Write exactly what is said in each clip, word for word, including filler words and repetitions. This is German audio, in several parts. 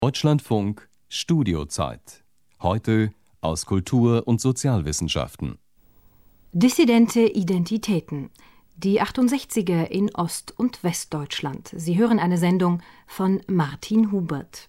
Deutschlandfunk Studiozeit. Heute aus Kultur- und Sozialwissenschaften. Dissidente Identitäten. Die achtundsechziger in Ost- und Westdeutschland. Sie hören eine Sendung von Martin Hubert.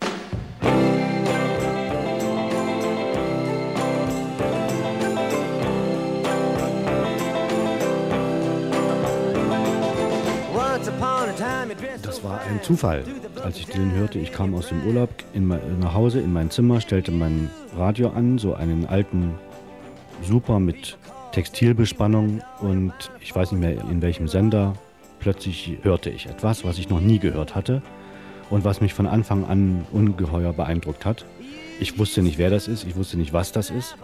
Das war ein Zufall, als ich Dylan hörte. Ich kam aus dem Urlaub in mein, nach Hause in mein Zimmer, stellte mein Radio an, so einen alten Super mit Textilbespannung, und ich weiß nicht mehr in welchem Sender. Plötzlich hörte ich etwas, was ich noch nie gehört hatte und was mich von Anfang an ungeheuer beeindruckt hat. Ich wusste nicht, wer das ist, ich wusste nicht, was das ist.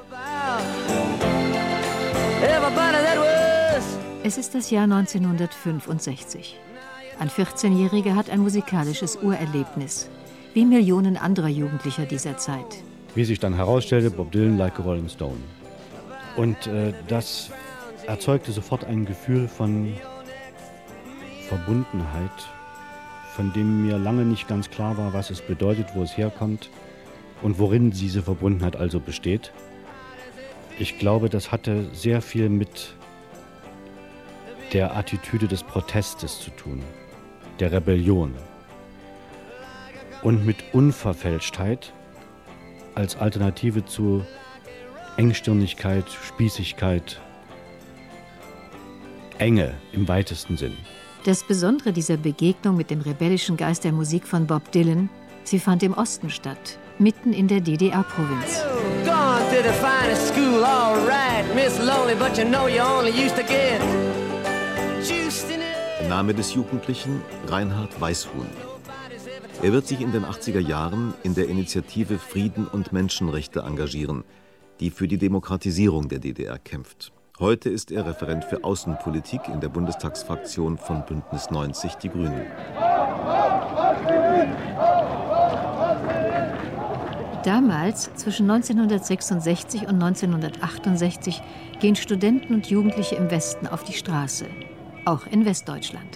Es ist das Jahr neunzehnhundertfünfundsechzig. Ein vierzehnjähriger hat ein musikalisches Urerlebnis, wie Millionen anderer Jugendlicher dieser Zeit. Wie sich dann herausstellte, Bob Dylan, Like a Rolling Stone. Und äh, das erzeugte sofort ein Gefühl von Verbundenheit, von dem mir lange nicht ganz klar war, was es bedeutet, wo es herkommt und worin diese Verbundenheit also besteht. Ich glaube, das hatte sehr viel mit der Attitüde des Protestes zu tun, der Rebellion und mit Unverfälschtheit als Alternative zu Engstirnigkeit, Spießigkeit, Enge im weitesten Sinn. Das Besondere dieser Begegnung mit dem rebellischen Geist der Musik von Bob Dylan, sie fand im Osten statt, mitten in der D D R-Provinz. Der Name des Jugendlichen Reinhard Weishuhn. Er wird sich in den achtziger Jahren in der Initiative Frieden und Menschenrechte engagieren, die für die Demokratisierung der D D R kämpft. Heute ist er Referent für Außenpolitik in der Bundestagsfraktion von Bündnis neunzig Die Grünen. Damals, zwischen neunzehnhundertsechsundsechzig und neunzehnhundertachtundsechzig, gehen Studenten und Jugendliche im Westen auf die Straße, auch in Westdeutschland.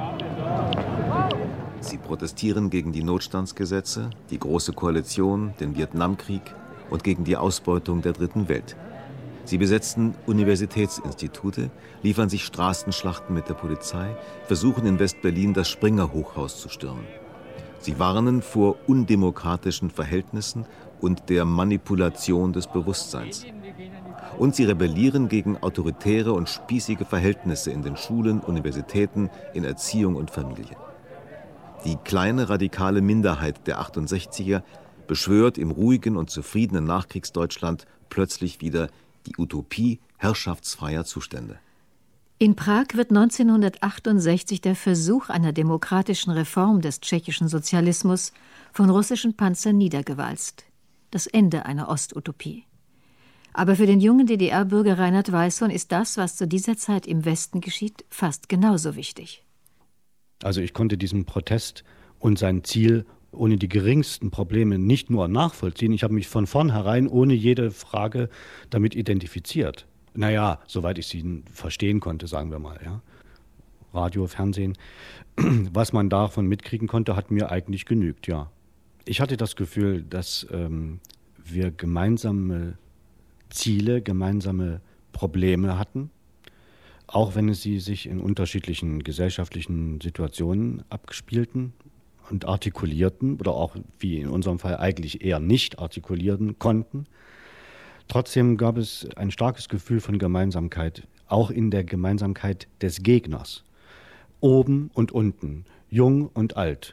Sie protestieren gegen die Notstandsgesetze, die Große Koalition, den Vietnamkrieg und gegen die Ausbeutung der Dritten Welt. Sie besetzen Universitätsinstitute, liefern sich Straßenschlachten mit der Polizei, versuchen in West-Berlin das Springer-Hochhaus zu stürmen. Sie warnen vor undemokratischen Verhältnissen und der Manipulation des Bewusstseins. Und sie rebellieren gegen autoritäre und spießige Verhältnisse in den Schulen, Universitäten, in Erziehung und Familie. Die kleine radikale Minderheit der achtundsechziger beschwört im ruhigen und zufriedenen Nachkriegsdeutschland plötzlich wieder die Utopie herrschaftsfreier Zustände. In Prag wird neunzehnhundertachtundsechzig der Versuch einer demokratischen Reform des tschechischen Sozialismus von russischen Panzern niedergewalzt. Das Ende einer Ostutopie. Aber für den jungen D D R-Bürger Reinhard Weishuhn ist das, was zu dieser Zeit im Westen geschieht, fast genauso wichtig. Also ich konnte diesen Protest und sein Ziel ohne die geringsten Probleme nicht nur nachvollziehen, ich habe mich von vornherein ohne jede Frage damit identifiziert. Naja, soweit ich sie verstehen konnte, sagen wir mal. Ja. Radio, Fernsehen, was man davon mitkriegen konnte, hat mir eigentlich genügt, ja. Ich hatte das Gefühl, dass ähm, wir gemeinsame Ziele, gemeinsame Probleme hatten, auch wenn es sie sich in unterschiedlichen gesellschaftlichen Situationen abspielten und artikulierten oder auch, wie in unserem Fall, eigentlich eher nicht artikulieren konnten. Trotzdem gab es ein starkes Gefühl von Gemeinsamkeit, auch in der Gemeinsamkeit des Gegners. Oben und unten, jung und alt.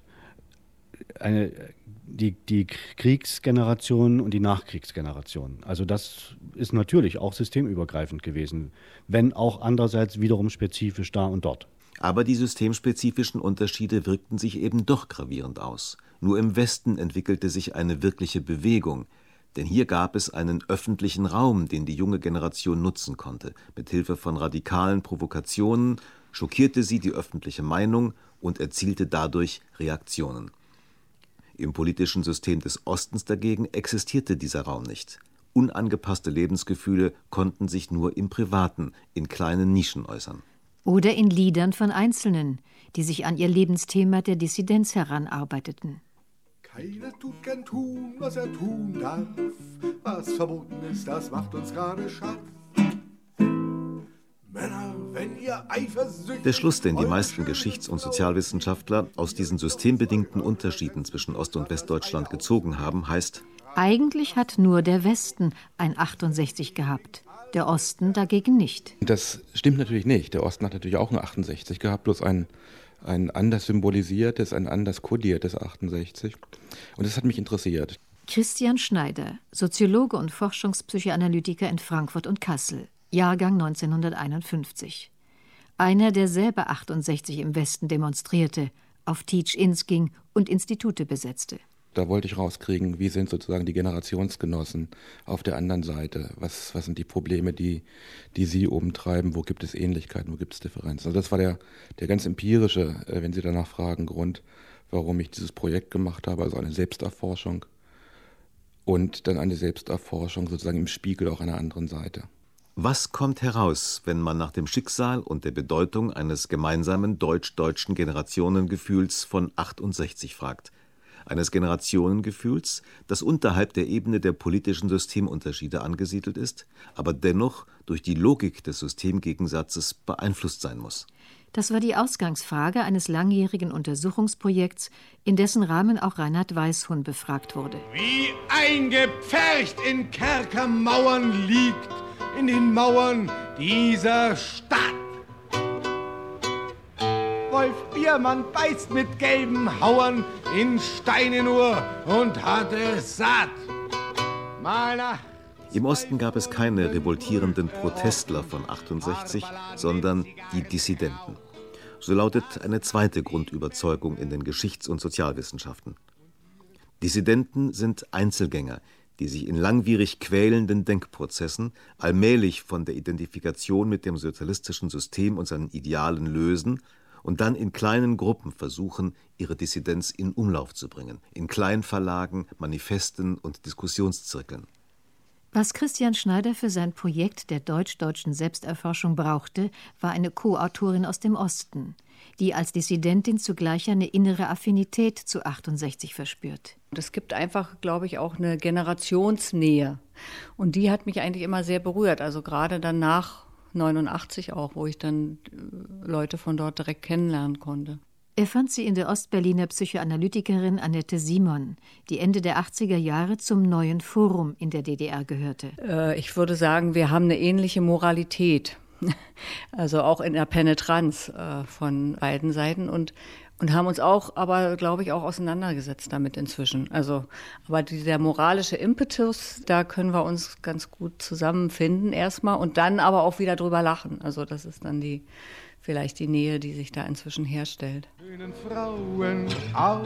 Eine, die, die Kriegsgeneration und die Nachkriegsgeneration. Also das ist natürlich auch systemübergreifend gewesen, wenn auch andererseits wiederum spezifisch da und dort. Aber die systemspezifischen Unterschiede wirkten sich eben doch gravierend aus. Nur im Westen entwickelte sich eine wirkliche Bewegung. Denn hier gab es einen öffentlichen Raum, den die junge Generation nutzen konnte. Mit Hilfe von radikalen Provokationen schockierte sie die öffentliche Meinung und erzielte dadurch Reaktionen. Im politischen System des Ostens dagegen existierte dieser Raum nicht. Unangepasste Lebensgefühle konnten sich nur im Privaten, in kleinen Nischen äußern. Oder in Liedern von Einzelnen, die sich an ihr Lebensthema der Dissidenz heranarbeiteten. Keiner tut gern tun, was er tun darf. Was verboten ist, das macht uns gerade scharf. Männer, wenn ihr eifersüchtig... Der Schluss, den die meisten Geschichts- und Sozialwissenschaftler aus diesen systembedingten Unterschieden zwischen Ost- und Westdeutschland gezogen haben, heißt: Eigentlich hat nur der Westen ein achtundsechzig gehabt, der Osten dagegen nicht. Das stimmt natürlich nicht. Der Osten hat natürlich auch ein achtundsechzig gehabt, bloß ein, ein anders symbolisiertes, ein anders kodiertes achtundsechzig. Und das hat mich interessiert. Christian Schneider, Soziologe und Forschungspsychoanalytiker in Frankfurt und Kassel, Jahrgang neunzehnhunderteinundfünfzig. Einer, der selber achtundsechzig im Westen demonstrierte, auf Teach-ins ging und Institute besetzte. Da wollte ich rauskriegen, wie sind sozusagen die Generationsgenossen auf der anderen Seite? Was, was sind die Probleme, die, die sie umtreiben? Wo gibt es Ähnlichkeiten, wo gibt es Differenzen? Also das war der, der ganz empirische, wenn Sie danach fragen, Grund, warum ich dieses Projekt gemacht habe, also eine Selbsterforschung und dann eine Selbsterforschung sozusagen im Spiegel auch einer anderen Seite. Was kommt heraus, wenn man nach dem Schicksal und der Bedeutung eines gemeinsamen deutsch-deutschen Generationengefühls von achtundsechzig fragt? Eines Generationengefühls, das unterhalb der Ebene der politischen Systemunterschiede angesiedelt ist, aber dennoch durch die Logik des Systemgegensatzes beeinflusst sein muss. Das war die Ausgangsfrage eines langjährigen Untersuchungsprojekts, in dessen Rahmen auch Reinhard Weisshun befragt wurde. Wie eingepfercht in Kerkermauern liegt, in den Mauern dieser Stadt. Wolf Biermann beißt mit gelben Hauern in Steine nur und hat es satt. Mal nach Im Osten gab es keine revoltierenden Protestler von achtundsechzig, sondern die Dissidenten. So lautet eine zweite Grundüberzeugung in den Geschichts- und Sozialwissenschaften. Dissidenten sind Einzelgänger, die sich in langwierig quälenden Denkprozessen allmählich von der Identifikation mit dem sozialistischen System und seinen Idealen lösen und dann in kleinen Gruppen versuchen, ihre Dissidenz in Umlauf zu bringen, in Kleinverlagen, Manifesten und Diskussionszirkeln. Was Christian Schneider für sein Projekt der deutsch-deutschen Selbsterforschung brauchte, war eine Co-Autorin aus dem Osten, die als Dissidentin zugleich eine innere Affinität zu achtundsechzig verspürt. Es gibt einfach, glaube ich, auch eine Generationsnähe. Und die hat mich eigentlich immer sehr berührt. Also gerade dann nach neunundachtzig auch, wo ich dann Leute von dort direkt kennenlernen konnte. Er fand sie in der Ostberliner Psychoanalytikerin Annette Simon, die Ende der achtziger Jahre zum Neuen Forum in der D D R gehörte. Äh, ich würde sagen, wir haben eine ähnliche Moralität. Also auch in der Penetranz äh, von beiden Seiten und, und haben uns auch, aber glaube ich, auch auseinandergesetzt damit inzwischen. Also, aber dieser moralische Impetus, da können wir uns ganz gut zusammenfinden erstmal und dann aber auch wieder drüber lachen. Also das ist dann die vielleicht die Nähe, die sich da inzwischen herstellt. Schönen Frauen auch.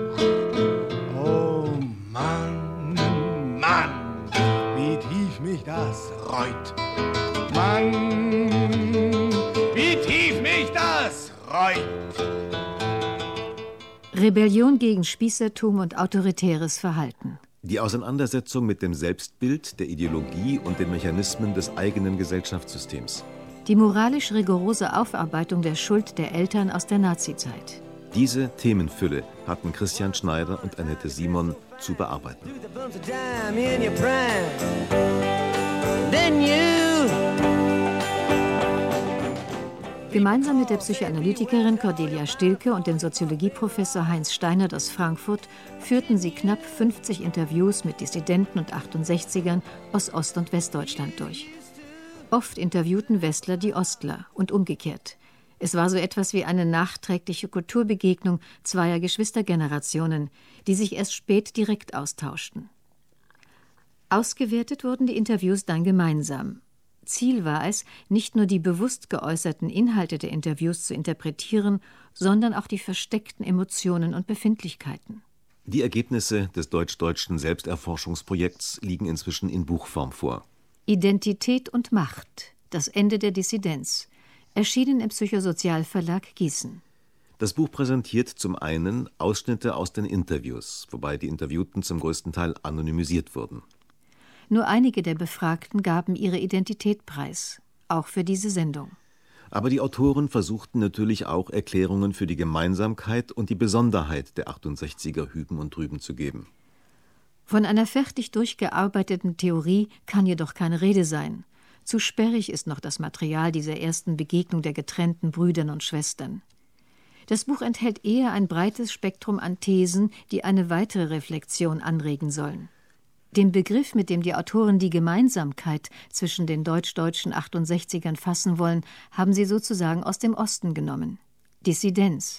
Oh Mann, Mann, wie tief mich das reut. Mann, wie tief mich das reut. Rebellion gegen Spießertum und autoritäres Verhalten. Die Auseinandersetzung mit dem Selbstbild, der Ideologie und den Mechanismen des eigenen Gesellschaftssystems. Die moralisch rigorose Aufarbeitung der Schuld der Eltern aus der Nazizeit. Diese Themenfülle hatten Christian Schneider und Annette Simon zu bearbeiten. Gemeinsam mit der Psychoanalytikerin Cordelia Stilke und dem Soziologieprofessor Heinz Steinert aus Frankfurt führten sie knapp fünfzig Interviews mit Dissidenten und achtundsechzigern aus Ost- und Westdeutschland durch. Oft interviewten Westler die Ostler und umgekehrt. Es war so etwas wie eine nachträgliche Kulturbegegnung zweier Geschwistergenerationen, die sich erst spät direkt austauschten. Ausgewertet wurden die Interviews dann gemeinsam. Ziel war es, nicht nur die bewusst geäußerten Inhalte der Interviews zu interpretieren, sondern auch die versteckten Emotionen und Befindlichkeiten. Die Ergebnisse des deutsch-deutschen Selbsterforschungsprojekts liegen inzwischen in Buchform vor. Identität und Macht, das Ende der Dissidenz, erschienen im Psychosozialverlag Gießen. Das Buch präsentiert zum einen Ausschnitte aus den Interviews, wobei die Interviewten zum größten Teil anonymisiert wurden. Nur einige der Befragten gaben ihre Identität preis, auch für diese Sendung. Aber die Autoren versuchten natürlich auch, Erklärungen für die Gemeinsamkeit und die Besonderheit der achtundsechziger Hüben und Drüben zu geben. Von einer fertig durchgearbeiteten Theorie kann jedoch keine Rede sein. Zu sperrig ist noch das Material dieser ersten Begegnung der getrennten Brüdern und Schwestern. Das Buch enthält eher ein breites Spektrum an Thesen, die eine weitere Reflexion anregen sollen. Den Begriff, mit dem die Autoren die Gemeinsamkeit zwischen den deutsch-deutschen achtundsechzigern fassen wollen, haben sie sozusagen aus dem Osten genommen: Dissidenz.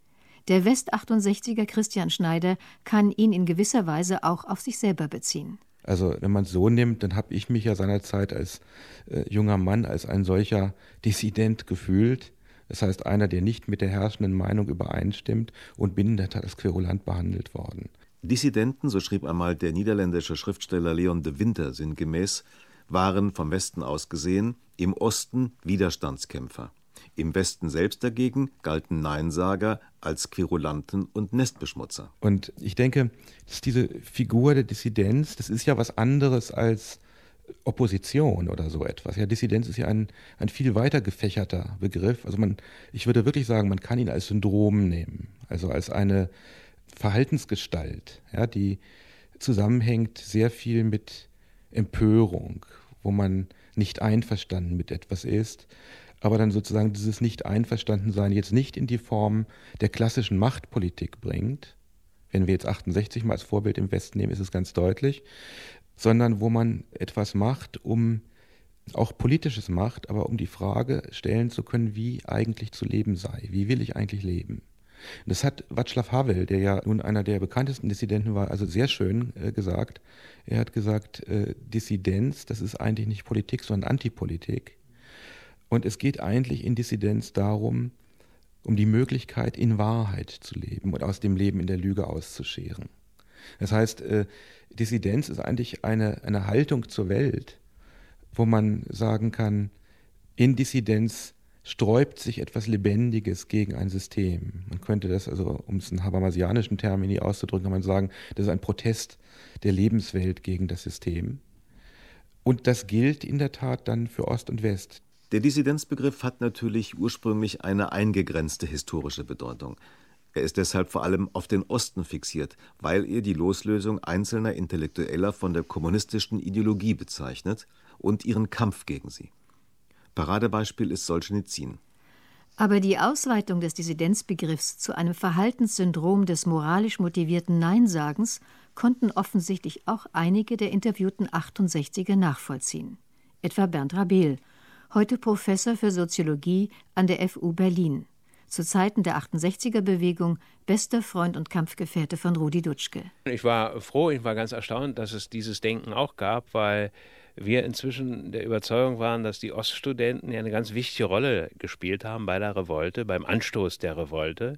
Der West-achtundsechziger Christian Schneider kann ihn in gewisser Weise auch auf sich selber beziehen. Also wenn man es so nimmt, dann habe ich mich ja seinerzeit als äh, junger Mann als ein solcher Dissident gefühlt. Das heißt, einer, der nicht mit der herrschenden Meinung übereinstimmt, und bin in der Tat als querulant behandelt worden. Dissidenten, so schrieb einmal der niederländische Schriftsteller Leon de Winter sinngemäß, waren vom Westen aus gesehen im Osten Widerstandskämpfer. Im Westen selbst dagegen galten Neinsager als Querulanten und Nestbeschmutzer. Und ich denke, dass diese Figur der Dissidenz, das ist ja was anderes als Opposition oder so etwas. Ja, Dissidenz ist ja ein, ein viel weiter gefächerter Begriff. Also man, ich würde wirklich sagen, man kann ihn als Syndrom nehmen, also als eine Verhaltensgestalt, ja, die zusammenhängt sehr viel mit Empörung, wo man nicht einverstanden mit etwas ist, aber dann sozusagen dieses Nicht-Einverstandensein jetzt nicht in die Form der klassischen Machtpolitik bringt. Wenn wir jetzt achtundsechzig mal als Vorbild im Westen nehmen, ist es ganz deutlich, sondern wo man etwas macht, um auch Politisches macht, aber um die Frage stellen zu können, wie eigentlich zu leben sei. Wie will ich eigentlich leben? Das hat Václav Havel, der ja nun einer der bekanntesten Dissidenten war, also sehr schön äh, gesagt. Er hat gesagt, äh, Dissidenz, das ist eigentlich nicht Politik, sondern Antipolitik. Und es geht eigentlich in Dissidenz darum, um die Möglichkeit, in Wahrheit zu leben und aus dem Leben in der Lüge auszuscheren. Das heißt, äh, Dissidenz ist eigentlich eine, eine Haltung zur Welt, wo man sagen kann, in Dissidenz sträubt sich etwas Lebendiges gegen ein System. Man könnte das, also um es in habermasianischen Termini auszudrücken, kann man sagen, das ist ein Protest der Lebenswelt gegen das System. Und das gilt in der Tat dann für Ost und West. Der Dissidenzbegriff hat natürlich ursprünglich eine eingegrenzte historische Bedeutung. Er ist deshalb vor allem auf den Osten fixiert, weil er die Loslösung einzelner Intellektueller von der kommunistischen Ideologie bezeichnet und ihren Kampf gegen sie. Paradebeispiel ist Solschenizyn. Aber die Ausweitung des Dissidenzbegriffs zu einem Verhaltenssyndrom des moralisch motivierten Neinsagens konnten offensichtlich auch einige der interviewten achtundsechziger nachvollziehen. Etwa Bernd Rabel, heute Professor für Soziologie an der F U Berlin. Zu Zeiten der achtundsechziger-Bewegung bester Freund und Kampfgefährte von Rudi Dutschke. Ich war froh, ich war ganz erstaunt, dass es dieses Denken auch gab, weil wir inzwischen der Überzeugung waren, dass die Oststudenten ja eine ganz wichtige Rolle gespielt haben bei der Revolte, beim Anstoß der Revolte.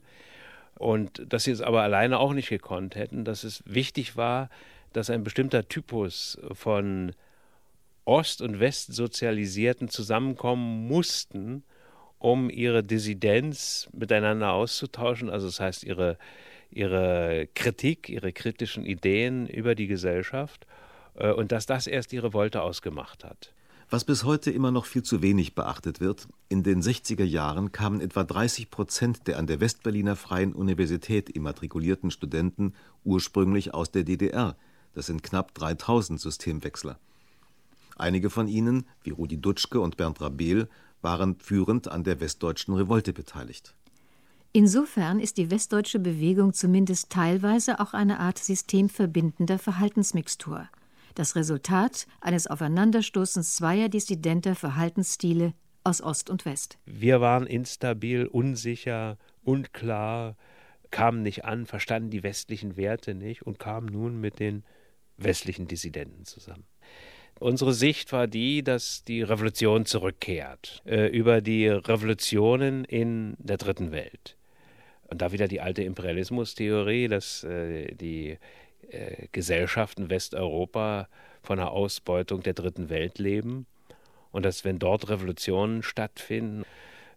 Und dass sie es aber alleine auch nicht gekonnt hätten, dass es wichtig war, dass ein bestimmter Typus von Ost- und Westsozialisierten zusammenkommen mussten, um ihre Dissidenz miteinander auszutauschen, also das heißt ihre, ihre Kritik, ihre kritischen Ideen über die Gesellschaft, und dass das erst die Revolte ausgemacht hat. Was bis heute immer noch viel zu wenig beachtet wird, in den sechziger Jahren kamen etwa dreißig Prozent der an der Westberliner Freien Universität immatrikulierten Studenten ursprünglich aus der D D R. Das sind knapp dreitausend Systemwechsler. Einige von ihnen, wie Rudi Dutschke und Bernd Rabel, waren führend an der westdeutschen Revolte beteiligt. Insofern ist die westdeutsche Bewegung zumindest teilweise auch eine Art systemverbindender Verhaltensmixtur. Das Resultat eines Aufeinanderstoßens zweier dissidenter Verhaltensstile aus Ost und West. Wir waren instabil, unsicher, unklar, kamen nicht an, verstanden die westlichen Werte nicht und kamen nun mit den westlichen Dissidenten zusammen. Unsere Sicht war die, dass die Revolution zurückkehrt, äh, über die Revolutionen in der dritten Welt. Und da wieder die alte Imperialismustheorie, dass äh, die äh, Gesellschaften Westeuropa von der Ausbeutung der dritten Welt leben und dass, wenn dort Revolutionen stattfinden,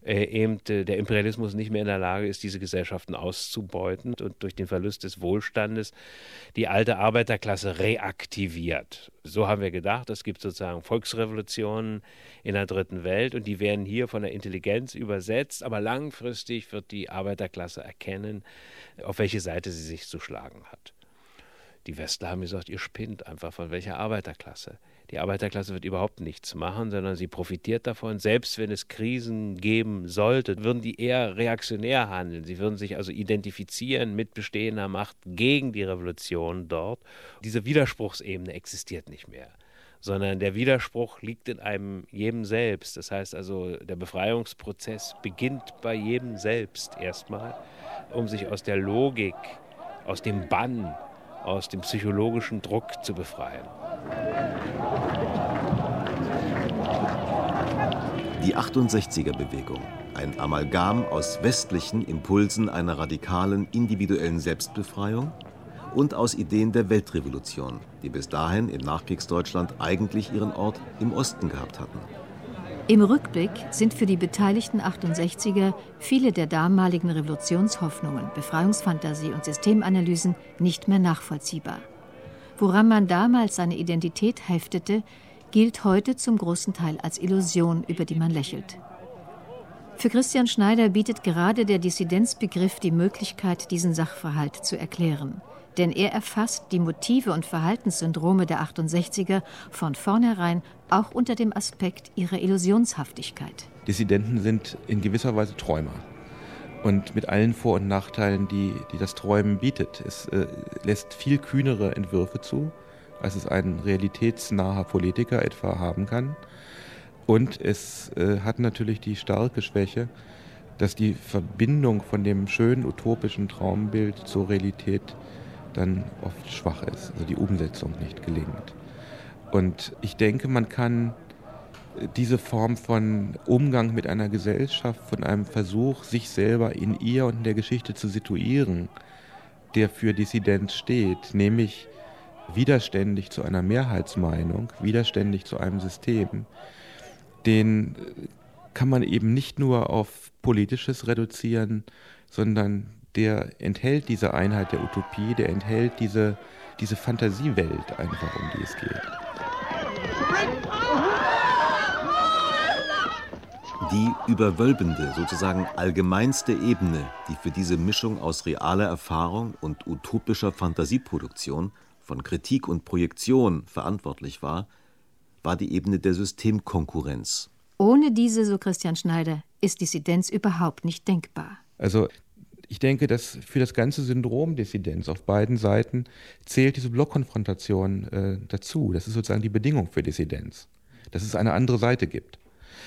äh, eben äh, der Imperialismus nicht mehr in der Lage ist, diese Gesellschaften auszubeuten und durch den Verlust des Wohlstandes die alte Arbeiterklasse reaktiviert. So haben wir gedacht, es gibt sozusagen Volksrevolutionen in der dritten Welt und die werden hier von der Intelligenz übersetzt, aber langfristig wird die Arbeiterklasse erkennen, auf welche Seite sie sich zu schlagen hat. Die Westler haben gesagt, ihr spinnt einfach, von welcher Arbeiterklasse. Die Arbeiterklasse wird überhaupt nichts machen, sondern sie profitiert davon. Selbst wenn es Krisen geben sollte, würden die eher reaktionär handeln. Sie würden sich also identifizieren mit bestehender Macht gegen die Revolution dort. Diese Widerspruchsebene existiert nicht mehr, sondern der Widerspruch liegt in einem jedem selbst. Das heißt also, der Befreiungsprozess beginnt bei jedem selbst erstmal, um sich aus der Logik, aus dem Bann, aus dem psychologischen Druck zu befreien. Die achtundsechziger-Bewegung, ein Amalgam aus westlichen Impulsen einer radikalen individuellen Selbstbefreiung und aus Ideen der Weltrevolution, die bis dahin im Nachkriegsdeutschland eigentlich ihren Ort im Osten gehabt hatten. Im Rückblick sind für die beteiligten achtundsechziger viele der damaligen Revolutionshoffnungen, Befreiungsfantasie und Systemanalysen nicht mehr nachvollziehbar. Woran man damals seine Identität heftete, gilt heute zum großen Teil als Illusion, über die man lächelt. Für Christian Schneider bietet gerade der Dissidenzbegriff die Möglichkeit, diesen Sachverhalt zu erklären. Denn er erfasst die Motive und Verhaltenssyndrome der achtundsechziger von vornherein auch unter dem Aspekt ihrer Illusionshaftigkeit. Dissidenten sind in gewisser Weise Träumer. Und mit allen Vor- und Nachteilen, die, die das Träumen bietet. Es äh, lässt viel kühnere Entwürfe zu, als es ein realitätsnaher Politiker etwa haben kann. Und es äh, hat natürlich die starke Schwäche, dass die Verbindung von dem schönen utopischen Traumbild zur Realität dann oft schwach ist, also die Umsetzung nicht gelingt. Und ich denke, man kann diese Form von Umgang mit einer Gesellschaft, von einem Versuch, sich selber in ihr und in der Geschichte zu situieren, der für Dissidenz steht, nämlich widerständig zu einer Mehrheitsmeinung, widerständig zu einem System, den kann man eben nicht nur auf Politisches reduzieren, sondern der enthält diese Einheit der Utopie, der enthält diese, diese Fantasiewelt einfach, um die es geht. Die überwölbende, sozusagen allgemeinste Ebene, die für diese Mischung aus realer Erfahrung und utopischer Fantasieproduktion, von Kritik und Projektion verantwortlich war, war die Ebene der Systemkonkurrenz. Ohne diese, so Christian Schneider, ist Dissidenz überhaupt nicht denkbar. Also ich denke, dass für das ganze Syndrom Dissidenz auf beiden Seiten zählt diese Blockkonfrontation äh, dazu. Das ist sozusagen die Bedingung für Dissidenz, dass es eine andere Seite gibt.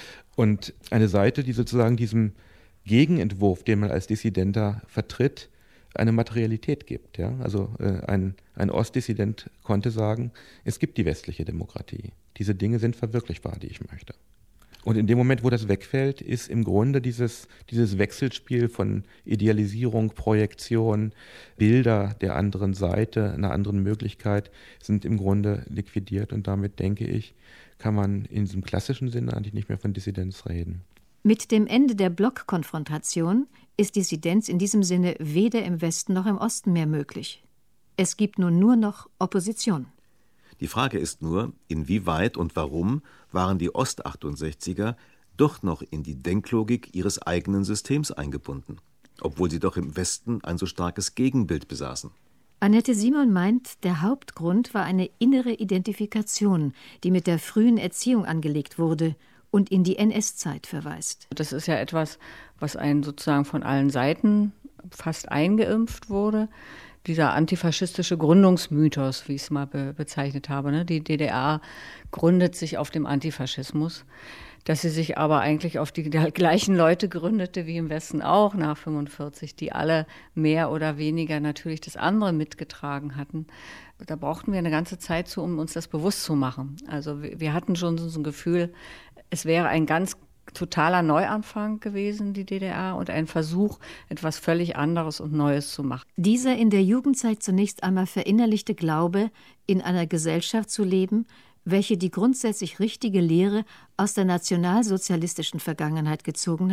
Und eine Seite, die sozusagen diesem Gegenentwurf, den man als Dissidenter vertritt, eine Materialität gibt. Ja? Also äh, ein, ein Ostdissident konnte sagen, es gibt die westliche Demokratie. Diese Dinge sind verwirklichbar, die ich möchte. Und in dem Moment, wo das wegfällt, ist im Grunde dieses, dieses Wechselspiel von Idealisierung, Projektion, Bilder der anderen Seite, einer anderen Möglichkeit, sind im Grunde liquidiert. Und damit, denke ich, kann man in diesem klassischen Sinne eigentlich nicht mehr von Dissidenz reden. Mit dem Ende der Blockkonfrontation ist Dissidenz in diesem Sinne weder im Westen noch im Osten mehr möglich. Es gibt nun nur noch Opposition. Die Frage ist nur, inwieweit und warum waren die Ost-achtundsechziger doch noch in die Denklogik ihres eigenen Systems eingebunden, obwohl sie doch im Westen ein so starkes Gegenbild besaßen. Annette Simon meint, der Hauptgrund war eine innere Identifikation, die mit der frühen Erziehung angelegt wurde und in die N S-Zeit verweist. Das ist ja etwas, was einen sozusagen von allen Seiten fast eingeimpft wurde. Dieser antifaschistische Gründungsmythos, wie ich es mal be- bezeichnet habe, ne? Die D D R gründet sich auf dem Antifaschismus, dass sie sich aber eigentlich auf die gleichen Leute gründete wie im Westen auch nach fünfundvierzig, die alle mehr oder weniger natürlich das andere mitgetragen hatten. Da brauchten wir eine ganze Zeit zu, um uns das bewusst zu machen. Also wir, wir hatten schon so ein Gefühl, es wäre ein ganz totaler Neuanfang gewesen, die D D R, und ein Versuch, etwas völlig anderes und Neues zu machen. Dieser in der Jugendzeit zunächst einmal verinnerlichte Glaube, in einer Gesellschaft zu leben, welche die grundsätzlich richtige Lehre aus der nationalsozialistischen Vergangenheit gezogen hat,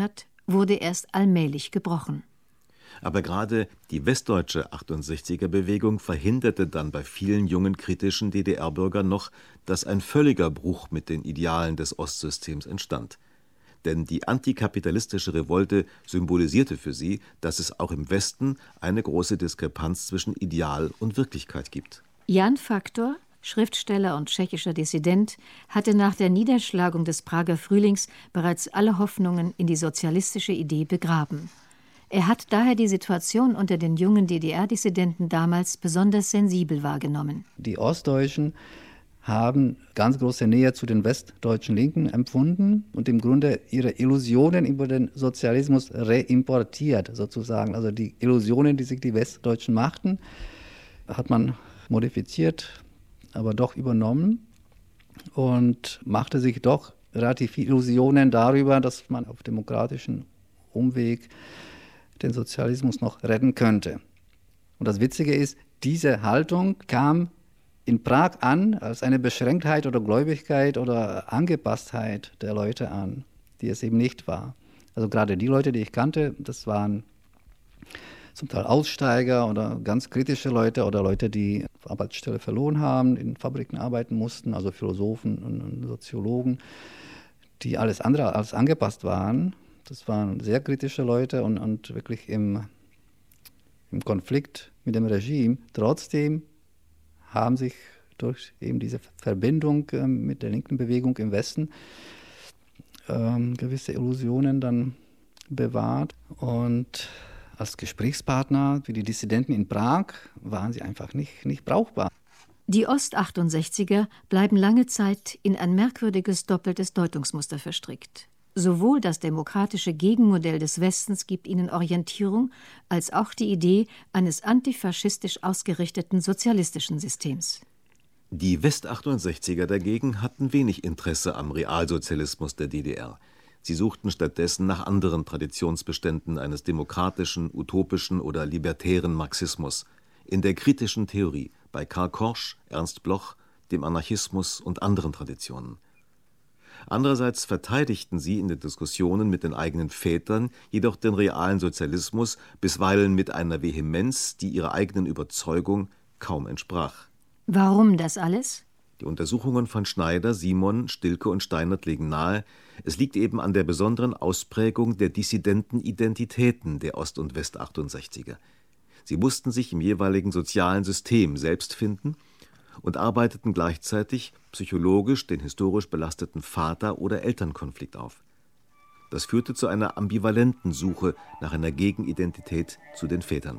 wurde erst allmählich gebrochen. Aber gerade die westdeutsche achtundsechziger-Bewegung verhinderte dann bei vielen jungen kritischen D D R-Bürgern noch, dass ein völliger Bruch mit den Idealen des Ostsystems entstand. Denn die antikapitalistische Revolte symbolisierte für sie, dass es auch im Westen eine große Diskrepanz zwischen Ideal und Wirklichkeit gibt. Jan Faktor, Schriftsteller und tschechischer Dissident, hatte nach der Niederschlagung des Prager Frühlings bereits alle Hoffnungen in die sozialistische Idee begraben. Er hat daher die Situation unter den jungen D D R-Dissidenten damals besonders sensibel wahrgenommen. Die Ostdeutschen haben ganz große Nähe zu den westdeutschen Linken empfunden und im Grunde ihre Illusionen über den Sozialismus reimportiert, sozusagen. Also die Illusionen, die sich die Westdeutschen machten, hat man modifiziert, aber doch übernommen und machte sich doch relativ viele Illusionen darüber, dass man auf demokratischen Umweg den Sozialismus noch retten könnte. Und das Witzige ist, diese Haltung kam in Prag an als eine Beschränktheit oder Gläubigkeit oder Angepasstheit der Leute an, die es eben nicht war. Also gerade die Leute, die ich kannte, das waren zum Teil Aussteiger oder ganz kritische Leute oder Leute, die Arbeitsstelle verloren haben, in Fabriken arbeiten mussten, also Philosophen und Soziologen, die alles andere als angepasst waren. Das waren sehr kritische Leute und, und wirklich im, im Konflikt mit dem Regime. Trotzdem haben sich durch eben diese Verbindung äh, mit der linken Bewegung im Westen ähm, gewisse Illusionen dann bewahrt. Und als Gesprächspartner für die Dissidenten in Prag waren sie einfach nicht, nicht brauchbar. Die Ost-achtundsechziger bleiben lange Zeit in ein merkwürdiges doppeltes Deutungsmuster verstrickt. Sowohl das demokratische Gegenmodell des Westens gibt ihnen Orientierung, als auch die Idee eines antifaschistisch ausgerichteten sozialistischen Systems. Die West-achtundsechziger dagegen hatten wenig Interesse am Realsozialismus der D D R. Sie suchten stattdessen nach anderen Traditionsbeständen eines demokratischen, utopischen oder libertären Marxismus, in der kritischen Theorie, bei Karl Korsch, Ernst Bloch, dem Anarchismus und anderen Traditionen. Andererseits verteidigten sie in den Diskussionen mit den eigenen Vätern jedoch den realen Sozialismus, bisweilen mit einer Vehemenz, die ihrer eigenen Überzeugung kaum entsprach. Warum das alles? Die Untersuchungen von Schneider, Simon, Stilke und Steinert legen nahe, es liegt eben an der besonderen Ausprägung der dissidenten Identitäten der Ost- und West-achtundsechziger. Sie mussten sich im jeweiligen sozialen System selbst finden und arbeiteten gleichzeitig psychologisch den historisch belasteten Vater- oder Elternkonflikt auf. Das führte zu einer ambivalenten Suche nach einer Gegenidentität zu den Vätern.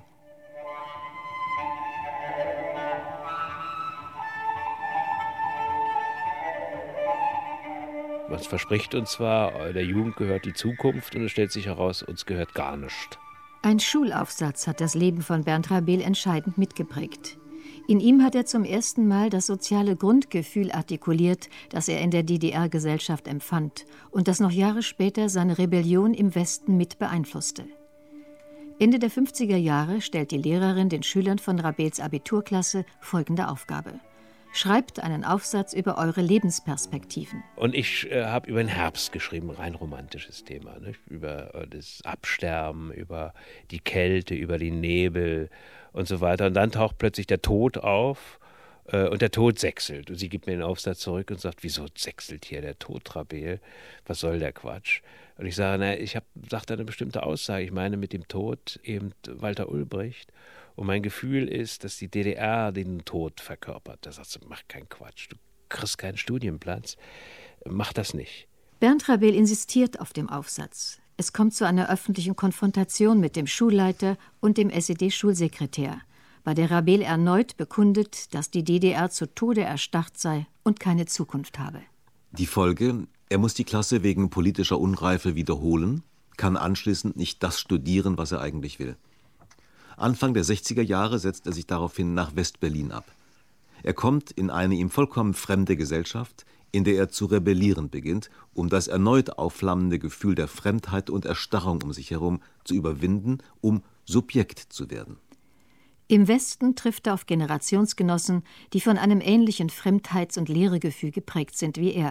Man verspricht uns zwar, der Jugend gehört die Zukunft, und es stellt sich heraus, uns gehört gar nichts. Ein Schulaufsatz hat das Leben von Bernd Rabel entscheidend mitgeprägt. In ihm hat er zum ersten Mal das soziale Grundgefühl artikuliert, das er in der D D R-Gesellschaft empfand und das noch Jahre später seine Rebellion im Westen mit beeinflusste. Ende der fünfziger Jahre stellt die Lehrerin den Schülern von Rabels Abiturklasse folgende Aufgabe: Schreibt einen Aufsatz über eure Lebensperspektiven. Und ich äh, habe über den Herbst geschrieben, rein romantisches Thema, nicht? Über äh, das Absterben, über die Kälte, über den Nebel und so weiter. Und dann taucht plötzlich der Tod auf äh, und der Tod sächselt. Und sie gibt mir den Aufsatz zurück und sagt, wieso sächselt hier der Tod, Rabel? Was soll der Quatsch? Und ich sage, na, ich habe da eine bestimmte Aussage. Ich meine mit dem Tod eben Walter Ulbricht. Und mein Gefühl ist, dass die D D R den Tod verkörpert. Da sagt sie, mach keinen Quatsch, du kriegst keinen Studienplatz, mach das nicht. Bernd Rabel insistiert auf dem Aufsatz. Es kommt zu einer öffentlichen Konfrontation mit dem Schulleiter und dem S E D-Schulsekretär, bei der Rabel erneut bekundet, dass die D D R zu Tode erstarrt sei und keine Zukunft habe. Die Folge: Er muss die Klasse wegen politischer Unreife wiederholen, kann anschließend nicht das studieren, was er eigentlich will. Anfang der sechziger Jahre setzt er sich daraufhin nach West-Berlin ab. Er kommt in eine ihm vollkommen fremde Gesellschaft, in der er zu rebellieren beginnt, um das erneut aufflammende Gefühl der Fremdheit und Erstarrung um sich herum zu überwinden, um Subjekt zu werden. Im Westen trifft er auf Generationsgenossen, die von einem ähnlichen Fremdheits- und Leeregefühl geprägt sind wie er.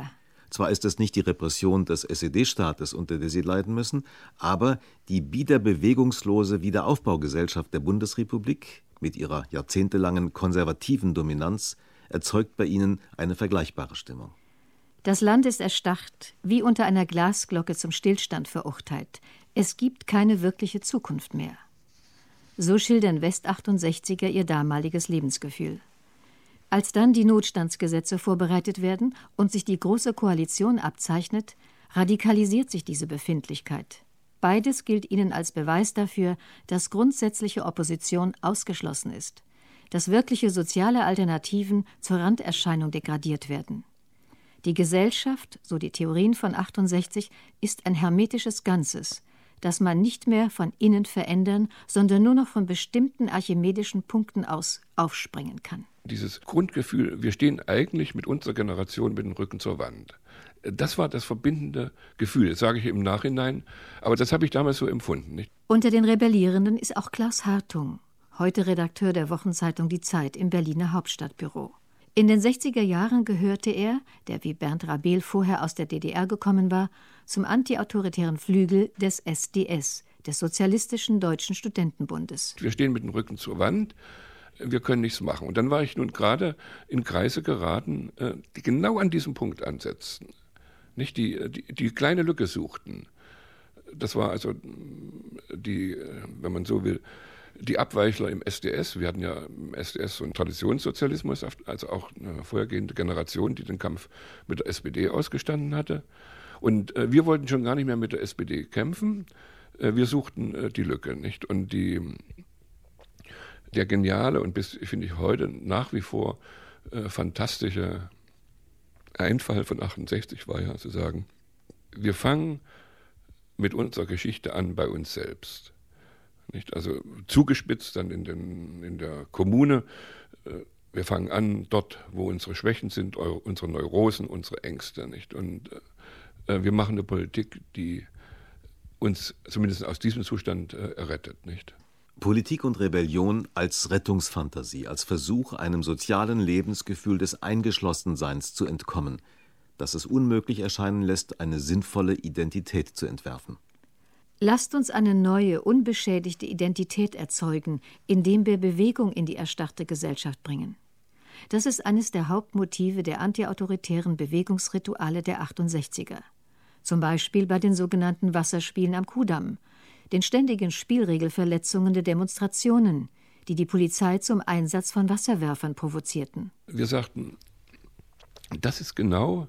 Zwar ist es nicht die Repression des S E D-Staates, unter der sie leiden müssen, aber die bieder bewegungslose Wiederaufbaugesellschaft der Bundesrepublik mit ihrer jahrzehntelangen konservativen Dominanz erzeugt bei ihnen eine vergleichbare Stimmung. Das Land ist erstarrt, wie unter einer Glasglocke zum Stillstand verurteilt. Es gibt keine wirkliche Zukunft mehr. So schildern West-achtundsechziger ihr damaliges Lebensgefühl. Als dann die Notstandsgesetze vorbereitet werden und sich die Große Koalition abzeichnet, radikalisiert sich diese Befindlichkeit. Beides gilt ihnen als Beweis dafür, dass grundsätzliche Opposition ausgeschlossen ist, dass wirkliche soziale Alternativen zur Randerscheinung degradiert werden. Die Gesellschaft, so die Theorien von achtundsechzig, ist ein hermetisches Ganzes, das man nicht mehr von innen verändern, sondern nur noch von bestimmten archimedischen Punkten aus aufspringen kann. Dieses Grundgefühl, wir stehen eigentlich mit unserer Generation mit dem Rücken zur Wand. Das war das verbindende Gefühl, das sage ich im Nachhinein, aber das habe ich damals so empfunden. Nicht? Unter den Rebellierenden ist auch Klaus Hartung, heute Redakteur der Wochenzeitung Die Zeit im Berliner Hauptstadtbüro. In den sechziger Jahren gehörte er, der wie Bernd Rabel vorher aus der D D R gekommen war, zum antiautoritären Flügel des S D S, des Sozialistischen Deutschen Studentenbundes. Wir stehen mit dem Rücken zur Wand, wir können nichts machen. Und dann war ich nun gerade in Kreise geraten, die genau an diesem Punkt ansetzten, nicht die, die, die kleine Lücke suchten. Das war also die, wenn man so will, die Abweichler im S D S. Wir hatten ja im S D S so einen Traditionssozialismus, also auch eine vorhergehende Generation, die den Kampf mit der S P D ausgestanden hatte. Und äh, wir wollten schon gar nicht mehr mit der S P D kämpfen. Äh, wir suchten äh, die Lücke, nicht? Und die, der geniale und bis, finde ich, heute nach wie vor äh, fantastische Einfall von achtundsechzig war ja zu sagen, wir fangen mit unserer Geschichte an bei uns selbst. Nicht? Also zugespitzt dann in, den, in der Kommune. Wir fangen an dort, wo unsere Schwächen sind, unsere Neurosen, unsere Ängste. Nicht? Und äh, wir machen eine Politik, die uns zumindest aus diesem Zustand äh, errettet. Nicht? Politik und Rebellion als Rettungsfantasie, als Versuch, einem sozialen Lebensgefühl des Eingeschlossenseins zu entkommen, das es unmöglich erscheinen lässt, eine sinnvolle Identität zu entwerfen. Lasst uns eine neue, unbeschädigte Identität erzeugen, indem wir Bewegung in die erstarrte Gesellschaft bringen. Das ist eines der Hauptmotive der antiautoritären Bewegungsrituale der achtundsechziger. Zum Beispiel bei den sogenannten Wasserspielen am Kudamm, den ständigen Spielregelverletzungen der Demonstrationen, die die Polizei zum Einsatz von Wasserwerfern provozierten. Wir sagten, das ist genau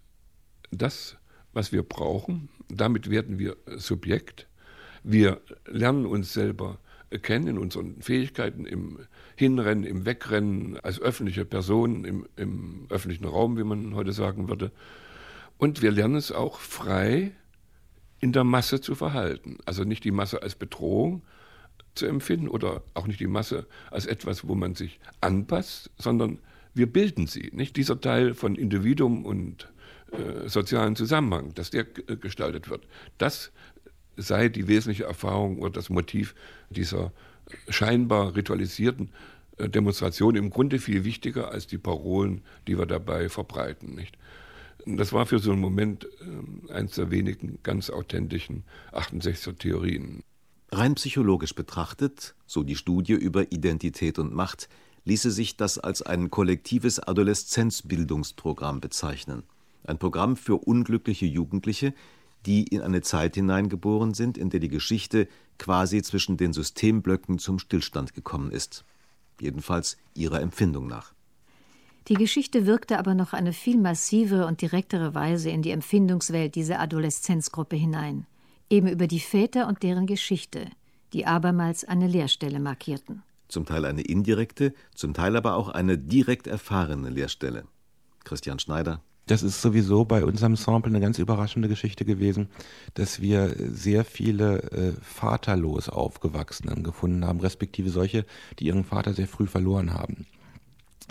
das, was wir brauchen. Damit werden wir Subjekt. Wir lernen uns selber kennen in unseren Fähigkeiten im Hinrennen, im Wegrennen, als öffentliche Person, im, im öffentlichen Raum, wie man heute sagen würde. Und wir lernen es auch frei in der Masse zu verhalten. Also nicht die Masse als Bedrohung zu empfinden oder auch nicht die Masse als etwas, wo man sich anpasst, sondern wir bilden sie. Nicht dieser Teil von Individuum und äh, sozialen Zusammenhang, dass der g- gestaltet wird. Das sei die wesentliche Erfahrung oder das Motiv dieser scheinbar ritualisierten äh, Demonstration, im Grunde viel wichtiger als die Parolen, die wir dabei verbreiten. Nicht? Das war für so einen Moment äh, eines der wenigen ganz authentischen achtundsechziger Theorien. Rein psychologisch betrachtet, so die Studie über Identität und Macht, ließe sich das als ein kollektives Adoleszenzbildungsprogramm bezeichnen. Ein Programm für unglückliche Jugendliche, die in eine Zeit hineingeboren sind, in der die Geschichte quasi zwischen den Systemblöcken zum Stillstand gekommen ist. Jedenfalls ihrer Empfindung nach. Die Geschichte wirkte aber noch eine viel massivere und direktere Weise in die Empfindungswelt dieser Adoleszenzgruppe hinein, eben über die Väter und deren Geschichte, die abermals eine Leerstelle markierten. Zum Teil eine indirekte, zum Teil aber auch eine direkt erfahrene Leerstelle. Christian Schneider. Das ist sowieso bei unserem Sample eine ganz überraschende Geschichte gewesen, dass wir sehr viele äh, vaterlos Aufgewachsenen gefunden haben, respektive solche, die ihren Vater sehr früh verloren haben.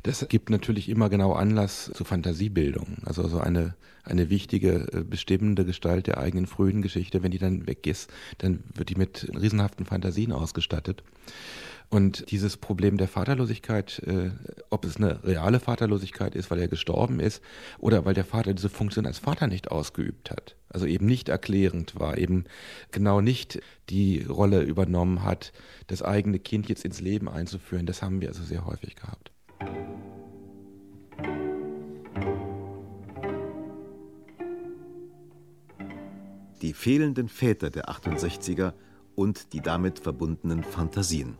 Das gibt natürlich immer genau Anlass zu Fantasiebildung. Also so eine, eine wichtige, bestimmende Gestalt der eigenen frühen Geschichte, wenn die dann weg ist, dann wird die mit riesenhaften Fantasien ausgestattet. Und dieses Problem der Vaterlosigkeit, äh, ob es eine reale Vaterlosigkeit ist, weil er gestorben ist, oder weil der Vater diese Funktion als Vater nicht ausgeübt hat, also eben nicht erklärend war, eben genau nicht die Rolle übernommen hat, das eigene Kind jetzt ins Leben einzuführen, das haben wir also sehr häufig gehabt. Die fehlenden Väter der achtundsechziger und die damit verbundenen Fantasien.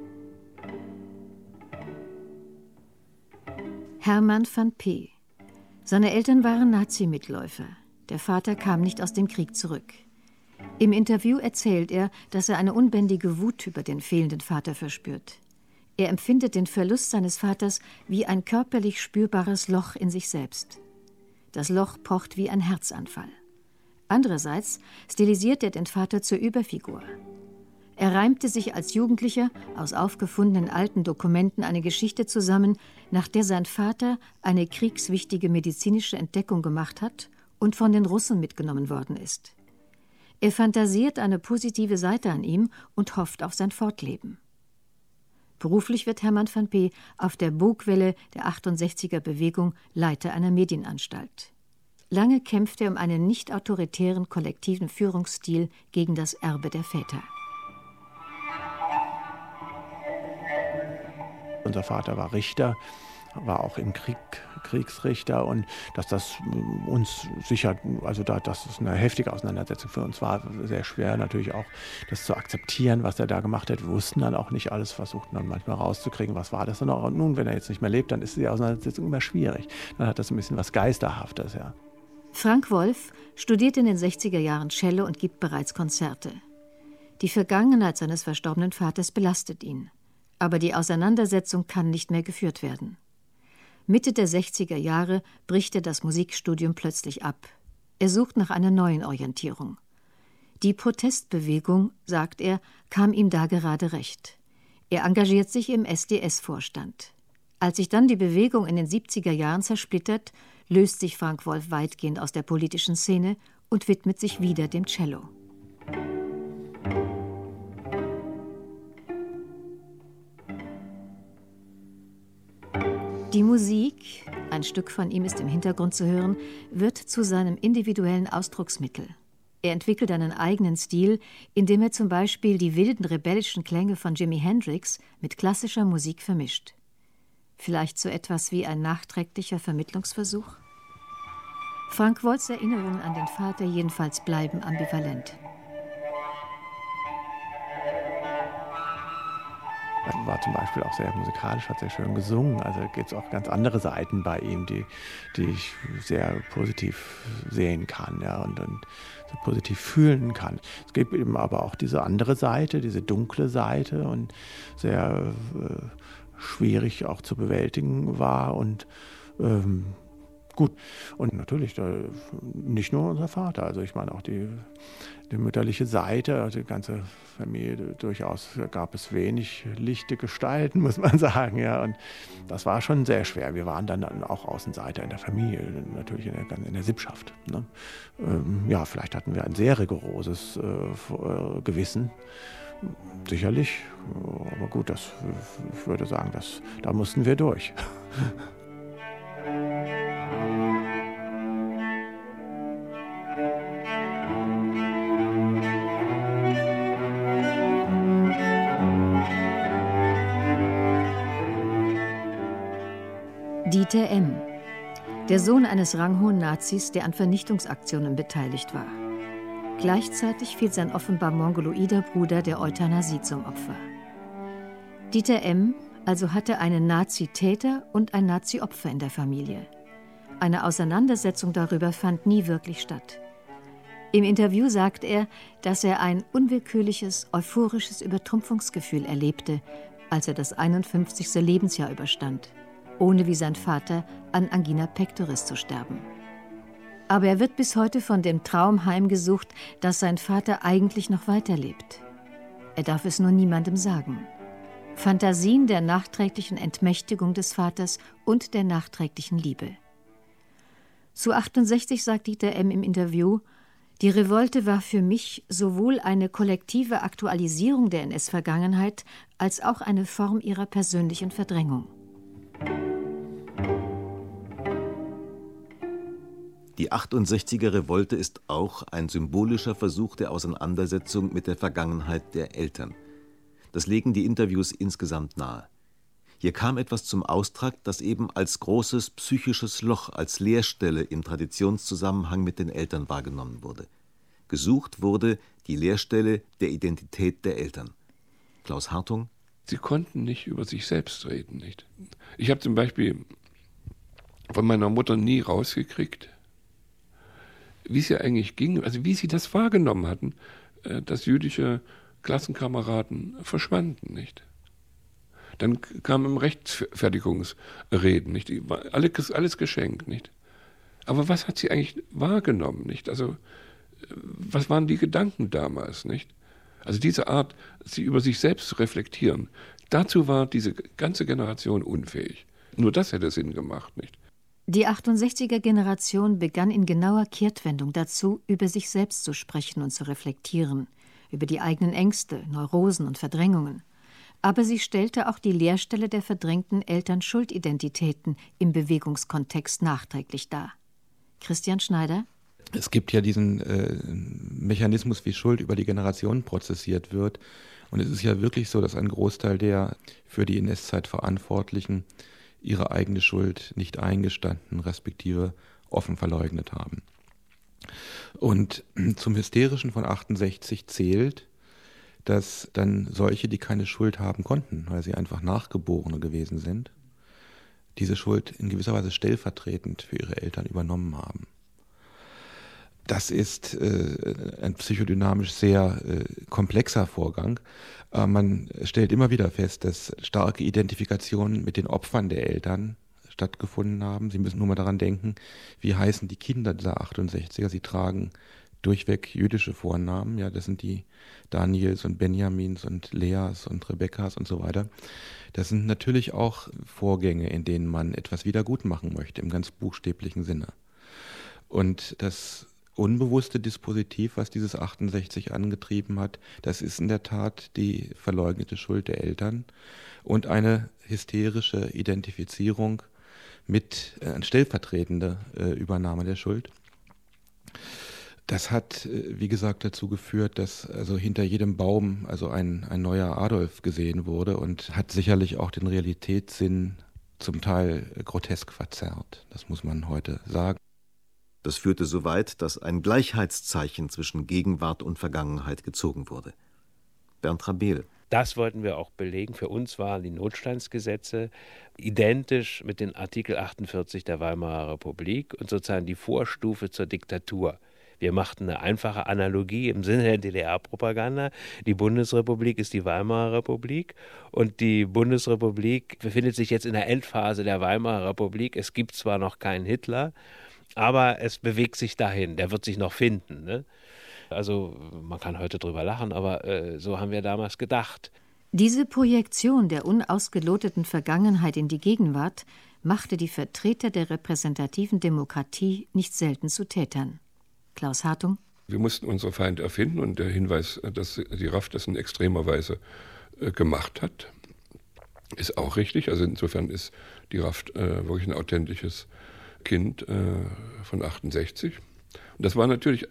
Hermann van P. Seine Eltern waren Nazi-Mitläufer. Der Vater kam nicht aus dem Krieg zurück. Im Interview erzählt er, dass er eine unbändige Wut über den fehlenden Vater verspürt. Er empfindet den Verlust seines Vaters wie ein körperlich spürbares Loch in sich selbst. Das Loch pocht wie ein Herzanfall. Andererseits stilisiert er den Vater zur Überfigur. Er reimte sich als Jugendlicher aus aufgefundenen alten Dokumenten eine Geschichte zusammen, nach der sein Vater eine kriegswichtige medizinische Entdeckung gemacht hat und von den Russen mitgenommen worden ist. Er fantasiert eine positive Seite an ihm und hofft auf sein Fortleben. Beruflich wird Hermann van P. auf der Bugwelle der achtundsechziger Bewegung Leiter einer Medienanstalt. Lange kämpft er um einen nicht autoritären kollektiven Führungsstil gegen das Erbe der Väter. Unser Vater war Richter, war auch im Krieg Kriegsrichter, und dass das uns sicher, also da, dass es eine heftige Auseinandersetzung für uns war, sehr schwer natürlich auch das zu akzeptieren, was er da gemacht hat. Wir wussten dann auch nicht alles, versuchten dann manchmal rauszukriegen, was war das denn auch. Und nun, wenn er jetzt nicht mehr lebt, dann ist die Auseinandersetzung immer schwierig. Dann hat das ein bisschen was Geisterhaftes, ja. Frank Wolf studiert in den sechziger Jahren Cello und gibt bereits Konzerte. Die Vergangenheit seines verstorbenen Vaters belastet ihn. Aber die Auseinandersetzung kann nicht mehr geführt werden. Mitte der sechziger Jahre bricht er das Musikstudium plötzlich ab. Er sucht nach einer neuen Orientierung. Die Protestbewegung, sagt er, kam ihm da gerade recht. Er engagiert sich im S D S-Vorstand. Als sich dann die Bewegung in den siebziger Jahren zersplittert, löst sich Frank Wolf weitgehend aus der politischen Szene und widmet sich wieder dem Cello. Die Musik, ein Stück von ihm ist im Hintergrund zu hören, wird zu seinem individuellen Ausdrucksmittel. Er entwickelt einen eigenen Stil, indem er zum Beispiel die wilden rebellischen Klänge von Jimi Hendrix mit klassischer Musik vermischt. Vielleicht so etwas wie ein nachträglicher Vermittlungsversuch? Frank Wolfs Erinnerungen an den Vater jedenfalls bleiben ambivalent. Er war zum Beispiel auch sehr musikalisch, hat sehr schön gesungen. Also gibt es auch ganz andere Seiten bei ihm, die, die ich sehr positiv sehen kann, ja, und, und so positiv fühlen kann. Es gibt eben aber auch diese andere Seite, diese dunkle Seite, und sehr äh, schwierig auch zu bewältigen war. Und ähm, gut, und natürlich da, nicht nur unser Vater, also ich meine auch die, die mütterliche Seite, also die ganze Familie, durchaus gab es wenig lichte Gestalten, muss man sagen, ja, und das war schon sehr schwer. Wir waren dann auch Außenseiter in der Familie, natürlich in der, in der Sippschaft, ne? Ähm, ja, vielleicht hatten wir ein sehr rigoroses äh, Gewissen, sicherlich, aber gut, das, ich würde sagen, das, da mussten wir durch. Dieter M., der Sohn eines ranghohen Nazis, der an Vernichtungsaktionen beteiligt war. Gleichzeitig fiel sein offenbar mongoloider Bruder der Euthanasie zum Opfer. Dieter M. also hatte einen Nazi-Täter und ein Nazi-Opfer in der Familie. Eine Auseinandersetzung darüber fand nie wirklich statt. Im Interview sagt er, dass er ein unwillkürliches, euphorisches Übertrumpfungsgefühl erlebte, als er das einundfünfzigste Lebensjahr überstand, ohne wie sein Vater an Angina pectoris zu sterben. Aber er wird bis heute von dem Traum heimgesucht, dass sein Vater eigentlich noch weiterlebt. Er darf es nur niemandem sagen. Fantasien der nachträglichen Entmächtigung des Vaters und der nachträglichen Liebe. Zu achtundsechzig sagt Dieter M. im Interview: Die Revolte war für mich sowohl eine kollektive Aktualisierung der N S-Vergangenheit als auch eine Form ihrer persönlichen Verdrängung. Die achtundsechziger Revolte ist auch ein symbolischer Versuch der Auseinandersetzung mit der Vergangenheit der Eltern. Das legen die Interviews insgesamt nahe. Hier kam etwas zum Austrag, das eben als großes psychisches Loch, als Leerstelle im Traditionszusammenhang mit den Eltern wahrgenommen wurde. Gesucht wurde die Leerstelle der Identität der Eltern. Klaus Hartung. Sie konnten nicht über sich selbst reden, nicht? Ich habe zum Beispiel von meiner Mutter nie rausgekriegt, wie es ihr eigentlich ging, also wie sie das wahrgenommen hatten, dass jüdische Klassenkameraden verschwanden, nicht? Dann kam im Rechtfertigungsreden, nicht? Alles, alles geschenkt, nicht? Aber was hat sie eigentlich wahrgenommen, nicht? Also, was waren die Gedanken damals, nicht? Also diese Art, sie über sich selbst zu reflektieren, dazu war diese ganze Generation unfähig. Nur das hätte Sinn gemacht, nicht? Die achtundsechziger Generation begann in genauer Kehrtwendung dazu, über sich selbst zu sprechen und zu reflektieren, über die eigenen Ängste, Neurosen und Verdrängungen. Aber sie stellte auch die Leerstelle der verdrängten Eltern-Schuldidentitäten im Bewegungskontext nachträglich dar. Christian Schneider? Es gibt ja diesen äh, Mechanismus, wie Schuld über die Generationen prozessiert wird. Und es ist ja wirklich so, dass ein Großteil der für die N S-Zeit Verantwortlichen ihre eigene Schuld nicht eingestanden, respektive offen verleugnet haben. Und zum Hysterischen von achtundsechzig zählt, dass dann solche, die keine Schuld haben konnten, weil sie einfach Nachgeborene gewesen sind, diese Schuld in gewisser Weise stellvertretend für ihre Eltern übernommen haben. Das ist äh, ein psychodynamisch sehr äh, komplexer Vorgang. Äh, man stellt immer wieder fest, dass starke Identifikationen mit den Opfern der Eltern stattgefunden haben. Sie müssen nur mal daran denken, wie heißen die Kinder dieser achtundsechziger. Sie tragen durchweg jüdische Vornamen. Ja, das sind die Daniels und Benjamins und Leas und Rebekkas und so weiter. Das sind natürlich auch Vorgänge, in denen man etwas wiedergutmachen möchte, im ganz buchstäblichen Sinne. Und das unbewusste Dispositiv, was dieses achtundsechzig angetrieben hat, das ist in der Tat die verleugnete Schuld der Eltern und eine hysterische Identifizierung mit äh, eine stellvertretende äh, Übernahme der Schuld. Das hat, äh, wie gesagt, dazu geführt, dass also hinter jedem Baum also ein, ein neuer Adolf gesehen wurde und hat sicherlich auch den Realitätssinn zum Teil äh, grotesk verzerrt. Das muss man heute sagen. Das führte so weit, dass ein Gleichheitszeichen zwischen Gegenwart und Vergangenheit gezogen wurde. Bernd Rabel. Das wollten wir auch belegen. Für uns waren die Notstandsgesetze identisch mit den Artikel achtundvierzig der Weimarer Republik und sozusagen die Vorstufe zur Diktatur. Wir machten eine einfache Analogie im Sinne der D D R-Propaganda. Die Bundesrepublik ist die Weimarer Republik und die Bundesrepublik befindet sich jetzt in der Endphase der Weimarer Republik. Es gibt zwar noch keinen Hitler, aber es bewegt sich dahin, der wird sich noch finden. Ne? Also man kann heute drüber lachen, aber äh, so haben wir damals gedacht. Diese Projektion der unausgeloteten Vergangenheit in die Gegenwart machte die Vertreter der repräsentativen Demokratie nicht selten zu Tätern. Klaus Hartung. Wir mussten unsere Feinde erfinden und der Hinweis, dass die R A F das in extremer Weise äh, gemacht hat, ist auch richtig. Also insofern ist die R A F äh, wirklich ein authentisches Kind äh, von achtundsechzig. Und das war natürlich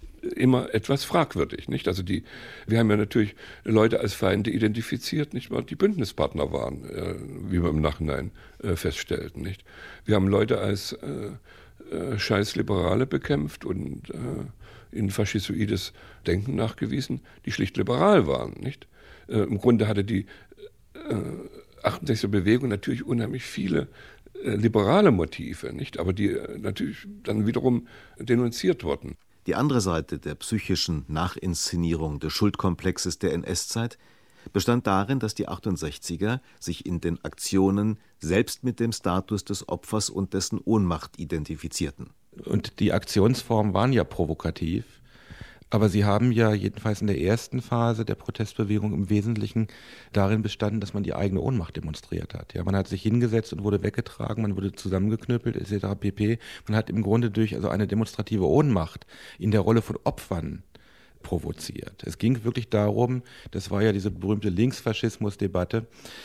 immer etwas fragwürdig, nicht? Also die, wir haben ja natürlich Leute als Feinde identifiziert, nicht wahr? Die Bündnispartner waren, äh, wie wir im Nachhinein äh, feststellten, nicht? Wir haben Leute als äh, äh, Scheißliberale bekämpft und äh, in faschistoides Denken nachgewiesen, die schlicht liberal waren, nicht? Äh, im Grunde hatte die äh, achtundsechziger Bewegung natürlich unheimlich viele liberale Motive, nicht? Aber die natürlich dann wiederum denunziert wurden. Die andere Seite der psychischen Nachinszenierung des Schuldkomplexes der N S-Zeit bestand darin, dass die achtundsechziger sich in den Aktionen selbst mit dem Status des Opfers und dessen Ohnmacht identifizierten. Und die Aktionsformen waren ja provokativ. Aber sie haben ja jedenfalls in der ersten Phase der Protestbewegung im Wesentlichen darin bestanden, dass man die eigene Ohnmacht demonstriert hat. Ja, man hat sich hingesetzt und wurde weggetragen, man wurde zusammengeknüppelt et cetera pp. Man hat im Grunde durch also eine demonstrative Ohnmacht in der Rolle von Opfern provoziert. Es ging wirklich darum, das war ja diese berühmte Linksfaschismus-Debatte,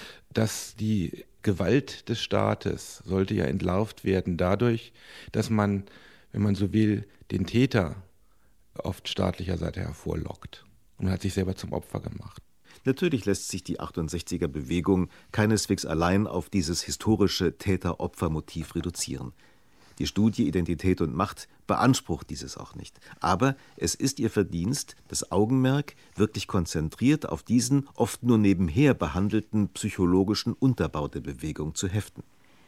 dass die Gewalt des Staates sollte ja entlarvt werden dadurch, dass man, wenn man so will, den Täter auf staatlicher Seite hervorlockt. Und man hat sich selber zum Opfer gemacht. Natürlich lässt sich die achtundsechziger Bewegung keineswegs allein auf dieses historische Täter-Opfer-Motiv reduzieren. Die Studie Identität und Macht beansprucht dieses auch nicht. Aber es ist ihr Verdienst, das Augenmerk wirklich konzentriert auf diesen oft nur nebenher behandelten psychologischen Unterbau der Bewegung zu heften.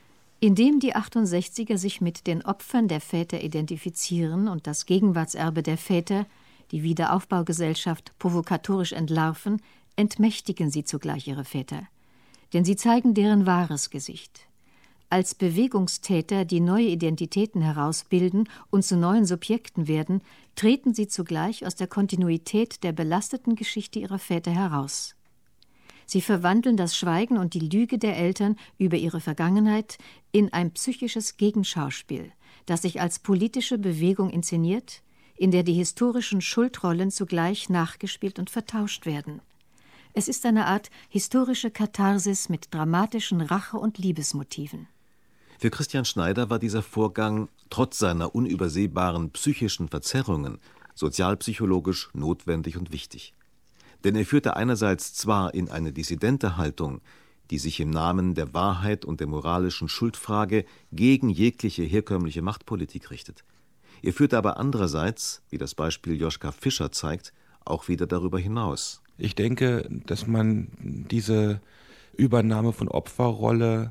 Indem die achtundsechziger sich mit den Opfern der Väter identifizieren und das Gegenwartserbe der Väter, die Wiederaufbaugesellschaft, provokatorisch entlarven, entmächtigen sie zugleich ihre Väter. Denn sie zeigen deren wahres Gesicht. Als Bewegungstäter, die neue Identitäten herausbilden und zu neuen Subjekten werden, treten sie zugleich aus der Kontinuität der belasteten Geschichte ihrer Väter heraus. Sie verwandeln das Schweigen und die Lüge der Eltern über ihre Vergangenheit in ein psychisches Gegenschauspiel, das sich als politische Bewegung inszeniert, in der die historischen Schuldrollen zugleich nachgespielt und vertauscht werden. Es ist eine Art historische Katharsis mit dramatischen Rache- und Liebesmotiven. Für Christian Schneider war dieser Vorgang trotz seiner unübersehbaren psychischen Verzerrungen sozialpsychologisch notwendig und wichtig. Denn er führte einerseits zwar in eine dissidente Haltung, die sich im Namen der Wahrheit und der moralischen Schuldfrage gegen jegliche herkömmliche Machtpolitik richtet. Er führte aber andererseits, wie das Beispiel Joschka Fischer zeigt, auch wieder darüber hinaus. Ich denke, dass man diese Übernahme von Opferrolle,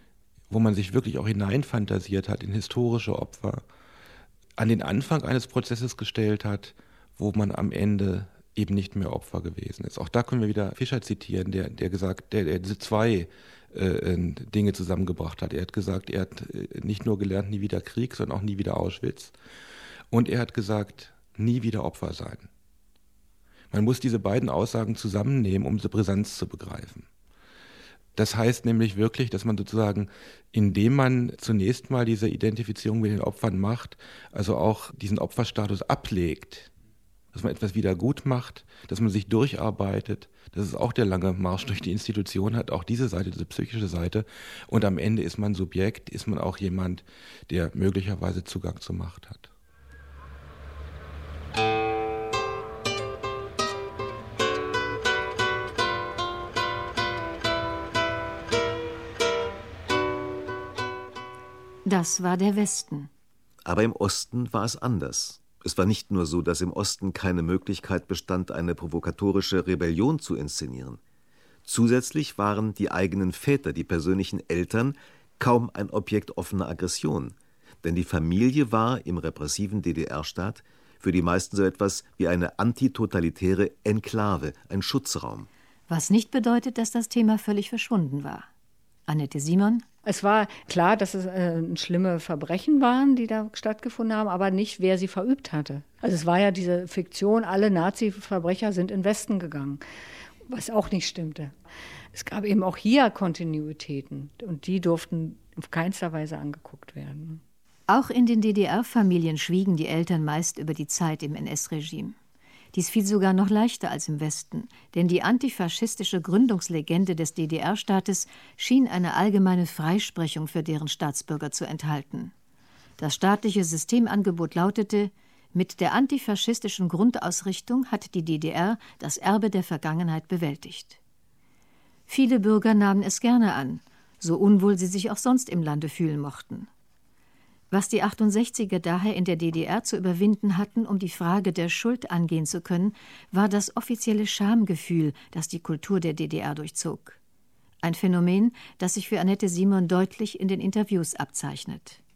wo man sich wirklich auch hineinfantasiert hat in historische Opfer, an den Anfang eines Prozesses gestellt hat, wo man am Ende eben nicht mehr Opfer gewesen ist. Auch da können wir wieder Fischer zitieren, der, der gesagt, der, der diese zwei äh, Dinge zusammengebracht hat. Er hat gesagt, er hat nicht nur gelernt, nie wieder Krieg, sondern auch nie wieder Auschwitz. Und er hat gesagt, nie wieder Opfer sein. Man muss diese beiden Aussagen zusammennehmen, um diese Brisanz zu begreifen. Das heißt nämlich wirklich, dass man sozusagen, indem man zunächst mal diese Identifizierung mit den Opfern macht, also auch diesen Opferstatus ablegt, dass man etwas wieder gut macht, dass man sich durcharbeitet. Das ist auch der lange Marsch durch die Institution, hat auch diese Seite, diese psychische Seite. Und am Ende ist man Subjekt, ist man auch jemand, der möglicherweise Zugang zur Macht hat. Das war der Westen. Aber im Osten war es anders. Es war nicht nur so, dass im Osten keine Möglichkeit bestand, eine provokatorische Rebellion zu inszenieren. Zusätzlich waren die eigenen Väter, die persönlichen Eltern, kaum ein Objekt offener Aggression. Denn die Familie war im repressiven D D R-Staat für die meisten so etwas wie eine antitotalitäre Enklave, ein Schutzraum. Was nicht bedeutet, dass das Thema völlig verschwunden war. Annette Simon? Es war klar, dass es äh, schlimme Verbrechen waren, die da stattgefunden haben, aber nicht, wer sie verübt hatte. Also es war ja diese Fiktion, alle Nazi-Verbrecher sind in den Westen gegangen, was auch nicht stimmte. Es gab eben auch hier Kontinuitäten und die durften auf keinster Weise angeguckt werden. Auch in den D D R-Familien schwiegen die Eltern meist über die Zeit im N S-Regime. Dies fiel sogar noch leichter als im Westen, denn die antifaschistische Gründungslegende des D D R-Staates schien eine allgemeine Freisprechung für deren Staatsbürger zu enthalten. Das staatliche Systemangebot lautete: Mit der antifaschistischen Grundausrichtung hat die D D R das Erbe der Vergangenheit bewältigt. Viele Bürger nahmen es gerne an, so unwohl sie sich auch sonst im Lande fühlen mochten. Was die achtundsechziger daher in der D D R zu überwinden hatten, um die Frage der Schuld angehen zu können, war das offizielle Schamgefühl, das die Kultur der D D R durchzog. Ein Phänomen, das sich für Annette Simon deutlich in den Interviews abzeichnet.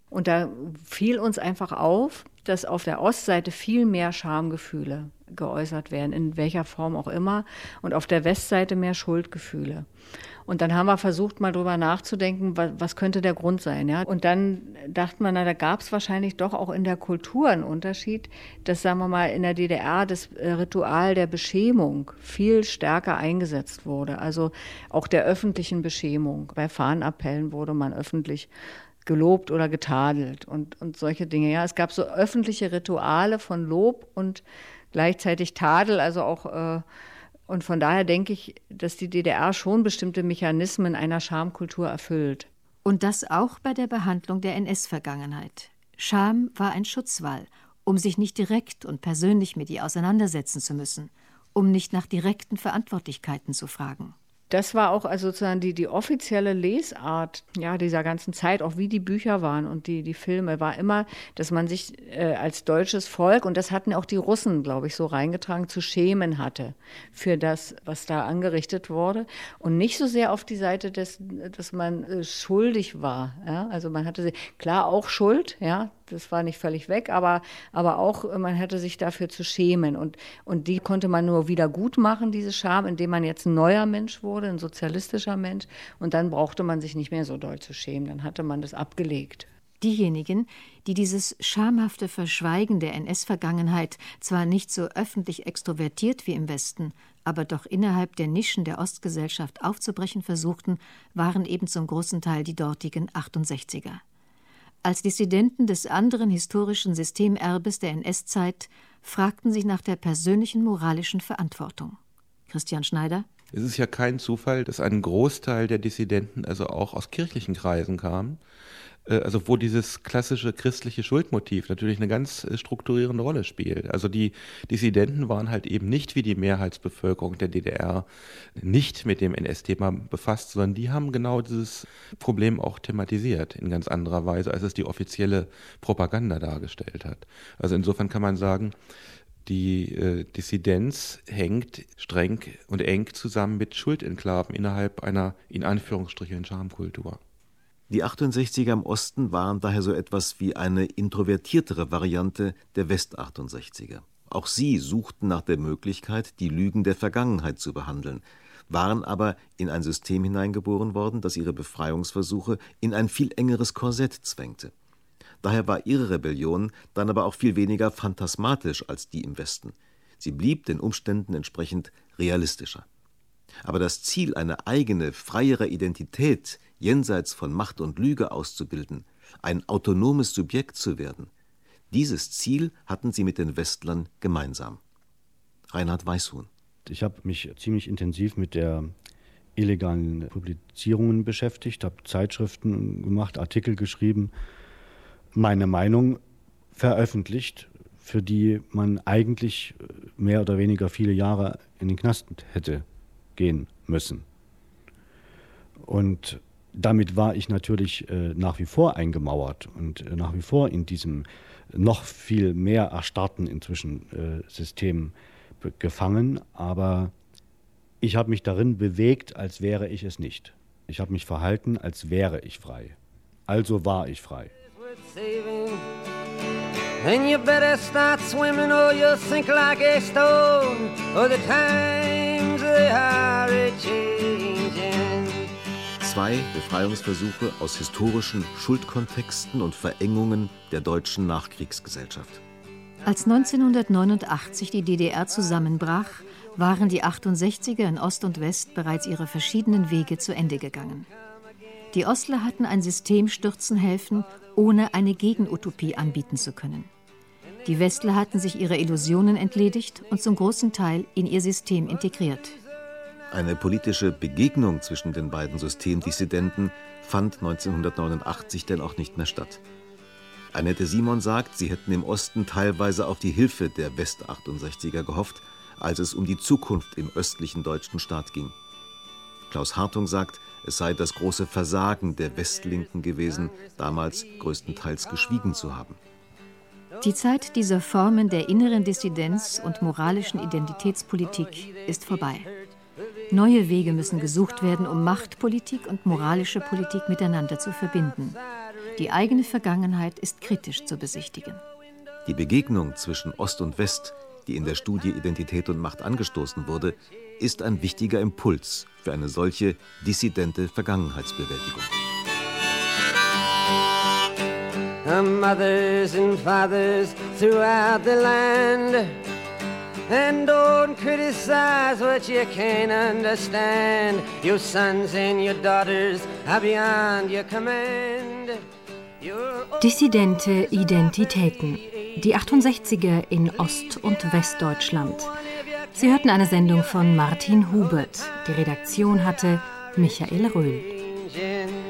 Und da fiel uns einfach auf, dass auf der Ostseite viel mehr Schamgefühle geäußert werden, in welcher Form auch immer, und auf der Westseite mehr Schuldgefühle. Und dann haben wir versucht, mal drüber nachzudenken, was, was könnte der Grund sein. Ja? Und dann dachte man, na, da gab es wahrscheinlich doch auch in der Kultur einen Unterschied, dass, sagen wir mal, in der D D R das Ritual der Beschämung viel stärker eingesetzt wurde. Also auch der öffentlichen Beschämung. Bei Fahnenappellen wurde man öffentlich gelobt oder getadelt und, und solche Dinge. Ja, es gab so öffentliche Rituale von Lob und gleichzeitig Tadel, also auch, äh, und von daher denke ich, dass die D D R schon bestimmte Mechanismen einer Schamkultur erfüllt. Und das auch bei der Behandlung der N S-Vergangenheit. Scham war ein Schutzwall, um sich nicht direkt und persönlich mit ihr auseinandersetzen zu müssen, um nicht nach direkten Verantwortlichkeiten zu fragen. Das war auch also sozusagen die, die offizielle Lesart ja, dieser ganzen Zeit, auch wie die Bücher waren und die, die Filme, war immer, dass man sich äh, als deutsches Volk, und das hatten auch die Russen, glaube ich, so reingetragen, zu schämen hatte für das, was da angerichtet wurde. Und nicht so sehr auf die Seite, des, dass man äh, schuldig war. Ja? Also man hatte klar auch Schuld, ja, das war nicht völlig weg, aber, aber auch, man hätte sich dafür zu schämen. Und, und die konnte man nur wieder gut machen, diese Scham, indem man jetzt ein neuer Mensch wurde, ein sozialistischer Mensch. Und dann brauchte man sich nicht mehr so doll zu schämen. Dann hatte man das abgelegt. Diejenigen, die dieses schamhafte Verschweigen der N S-Vergangenheit zwar nicht so öffentlich extrovertiert wie im Westen, aber doch innerhalb der Nischen der Ostgesellschaft aufzubrechen versuchten, waren eben zum großen Teil die dortigen achtundsechziger. Als Dissidenten des anderen historischen Systemerbes der N S-Zeit fragten sie nach der persönlichen moralischen Verantwortung. Christian Schneider? Es ist ja kein Zufall, dass ein Großteil der Dissidenten also auch aus kirchlichen Kreisen kam, also wo dieses klassische christliche Schuldmotiv natürlich eine ganz strukturierende Rolle spielt. Also die Dissidenten waren halt eben nicht wie die Mehrheitsbevölkerung der D D R nicht mit dem N S-Thema befasst, sondern die haben genau dieses Problem auch thematisiert in ganz anderer Weise, als es die offizielle Propaganda dargestellt hat. Also insofern kann man sagen, die äh, Dissidenz hängt streng und eng zusammen mit Schuldenklaven innerhalb einer, in Anführungsstrichen, Schamkultur. Die achtundsechziger im Osten waren daher so etwas wie eine introvertiertere Variante der West-achtundsechziger. Auch sie suchten nach der Möglichkeit, die Lügen der Vergangenheit zu behandeln, waren aber in ein System hineingeboren worden, das ihre Befreiungsversuche in ein viel engeres Korsett zwängte. Daher war ihre Rebellion dann aber auch viel weniger phantasmatisch als die im Westen. Sie blieb den Umständen entsprechend realistischer. Aber das Ziel, eine eigene, freiere Identität jenseits von Macht und Lüge auszubilden, ein autonomes Subjekt zu werden, dieses Ziel hatten sie mit den Westlern gemeinsam. Reinhard Weishuhn. Ich habe mich ziemlich intensiv mit der illegalen Publizierungen beschäftigt, habe Zeitschriften gemacht, Artikel geschrieben, meine Meinung veröffentlicht, für die man eigentlich mehr oder weniger viele Jahre in den Knast hätte gehen müssen. Und damit war ich natürlich äh, nach wie vor eingemauert und äh, nach wie vor in diesem noch viel mehr erstarrten inzwischen äh, System be- gefangen. Aber ich habe mich darin bewegt, als wäre ich es nicht. Ich habe mich verhalten, als wäre ich frei. Also war ich frei. And you better start swimming or you'll sink like a stone. Oh, the times they are a-changing. Zwei Befreiungsversuche aus historischen Schuldkontexten und Verengungen der deutschen Nachkriegsgesellschaft. Als neunzehnhundertneunundachtzig die D D R zusammenbrach, waren die achtundsechziger in Ost und West bereits ihre verschiedenen Wege zu Ende gegangen. Die Ostler hatten ein System stürzen helfen, ohne eine Gegenutopie anbieten zu können. Die Westler hatten sich ihrer Illusionen entledigt und zum großen Teil in ihr System integriert. Eine politische Begegnung zwischen den beiden Systemdissidenten fand neunzehnhundertneunundachtzig denn auch nicht mehr statt. Annette Simon sagt, sie hätten im Osten teilweise auf die Hilfe der West-achtundsechziger gehofft, als es um die Zukunft im östlichen deutschen Staat ging. Klaus Hartung sagt, es sei das große Versagen der Westlinken gewesen, damals größtenteils geschwiegen zu haben. Die Zeit dieser Formen der inneren Dissidenz und moralischen Identitätspolitik ist vorbei. Neue Wege müssen gesucht werden, um Machtpolitik und moralische Politik miteinander zu verbinden. Die eigene Vergangenheit ist kritisch zu besichtigen. Die Begegnung zwischen Ost und West, die in der Studie Identität und Macht angestoßen wurde, ist ein wichtiger Impuls für eine solche dissidente Vergangenheitsbewältigung. Mothers and fathers throughout the land, and don't criticize what you can't understand. Your sons and your daughters are beyond your command. Dissidente Identitäten. Die achtundsechziger in Ost- und Westdeutschland. Sie hörten eine Sendung von Martin Hubert. Die Redaktion hatte Michael Röhl.